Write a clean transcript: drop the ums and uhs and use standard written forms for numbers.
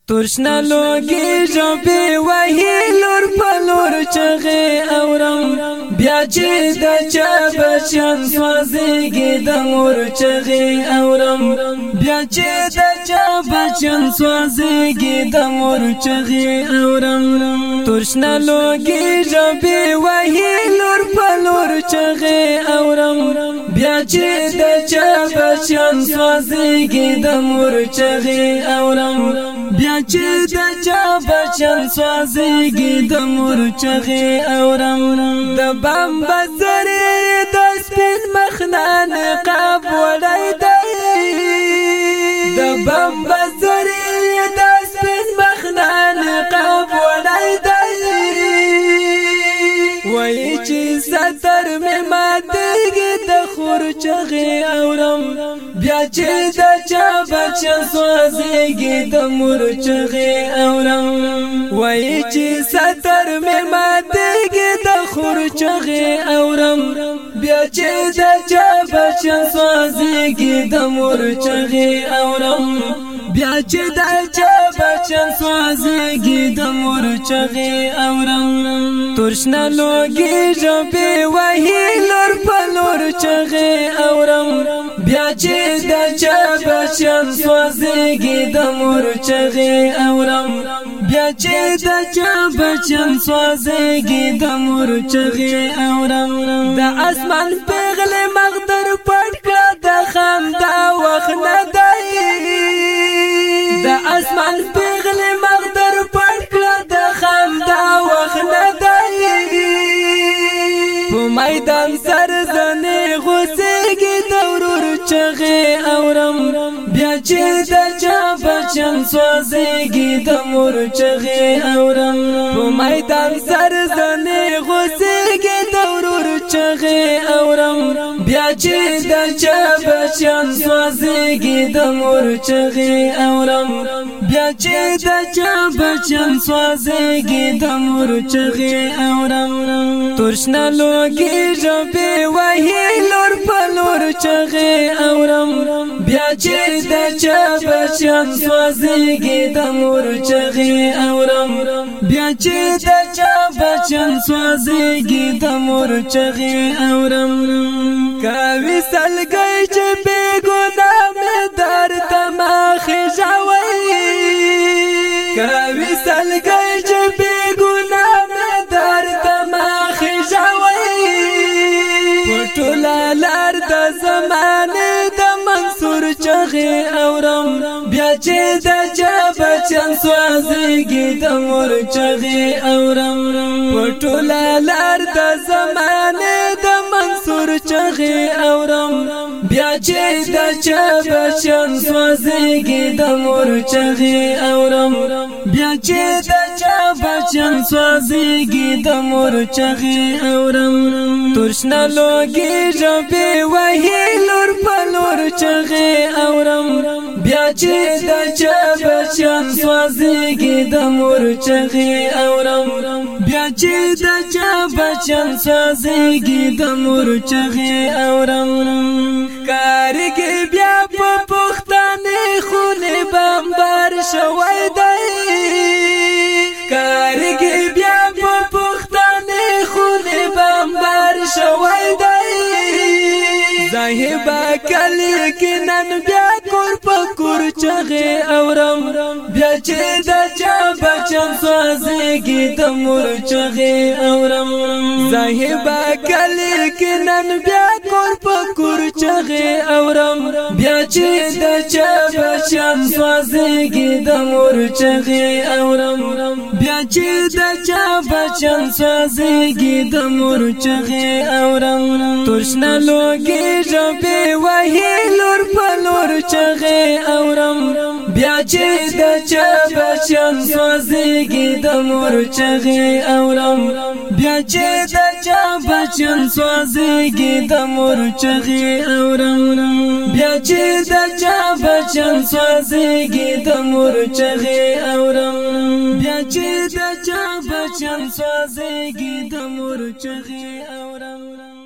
ترشنا لوگی جبی وحی لور پلور چغی اورم بیا چی دا چا بچن سوازیگی دا مور چغی اورم بیا چی دا چا بچن سوازیگی دا مور چغی اورم ترشنا لوگی جبی وحی لور پلور چغی اورم بیا چی دا چا بچن سوازیگی دا مور چغی اورم بیا چی دا چا بچن سوازیگی دا مور چغی اورم دا بام بزری دا سپین مخنان قاب وڑای دی دا بام بزری دا سپین مخنان قاب وڑای دی وی چی ستر می ماتیگی دا خور چغی اورم بیا چی دا چا بچن سوازیگی دا مور چغی اورم وی چی ستر می ماتیگی دا خور چغی اورم بیا چی دا چا بچن سوازیگی دا مور چغی اورم بیا چی دا چا بچن سوازیگی دا مور چغی اورم ترشنا لوگی جبی وحی لور پلور چغی اورم بیا چی دا چا بچن سوازیگی دا مور چغی اورم بیا چی دا چا بچن سوازیگی دا مور چغی اورم دا اسمان پیغل مغدر پڑکا دا خام دا وخ ندائی دا اسمان پیغل مغدر پڑکا دا خام دا وخ ندائی پو میدان سرزنی غسیگی دورور چغی اورم بیا چی دا چا بچن سوازیگی دا مور چغی اورم پو میدان سرزنی غسیگی دورور چغی اورم بیا چی دا چا بچن سوازیگی دا مور چغی اورم بیا چی دا چا بچن سوازیگی دا مور چغی اورم ترشنا لوگی جبی وحی لور پلور چغی اورم بیا چی دا چا بچن سوازیگی دا مور چغی اورم بیا چی دا چا بچن سوازیگی دا مور چغی اورم کاوی سلگئی چی بی گناہ میں در دماغ جاوئی کاوی سلگئی چی بی گناہ میں در دماغ جاوئی پٹولا لار دا زمانے دا منصور چغی اورم بیا چی دا چا بچن سوازیگی دا مور چغی اورم پٹولا لار دا زمانے دا منصور چغی اورم بیا چی دا چا بچن سوازیگی دا مور چغی اورم بیا چی دا چا بچن سوازیگی دا مور چغی اورم ترشنا لوگی جبی وحی لور پلور چغی اورم بیا چی دا چا بچن سوازیگی دا مور چغی اورم بیا چی دا چا بچن سوازیگی دا مور چغی اورم کارگی بیا پا پختانی خونی بمبار شوی دی کارگی بیا پا پختانی خونی بمبار شوی دی زاہبا کلی کنن بیا کور پا کور چغی اورم بیا چی دا چا بچن سوازیگی دا مور چغی اورم زاہبا کلی کنن بیا کور پا کور چغی اورم بیا چی دا چا بچن سوازیگی دا مور چغی اورم بیا چی دا چا بچن سوازیگی دا مور چغی اورم ترشنا لوگی جبی وحی لور پلور چغی اورم بیا چی دا چا بچن سوازیگی دا مور چغی اورم بیا چی دا چا بچن سوازیگی دا مور چغی اورم بیا چی دا چا بچن سوازیگی دا مور چغی اورم بیا چی دا چا بچن سوازیگی دا مور چغی اورم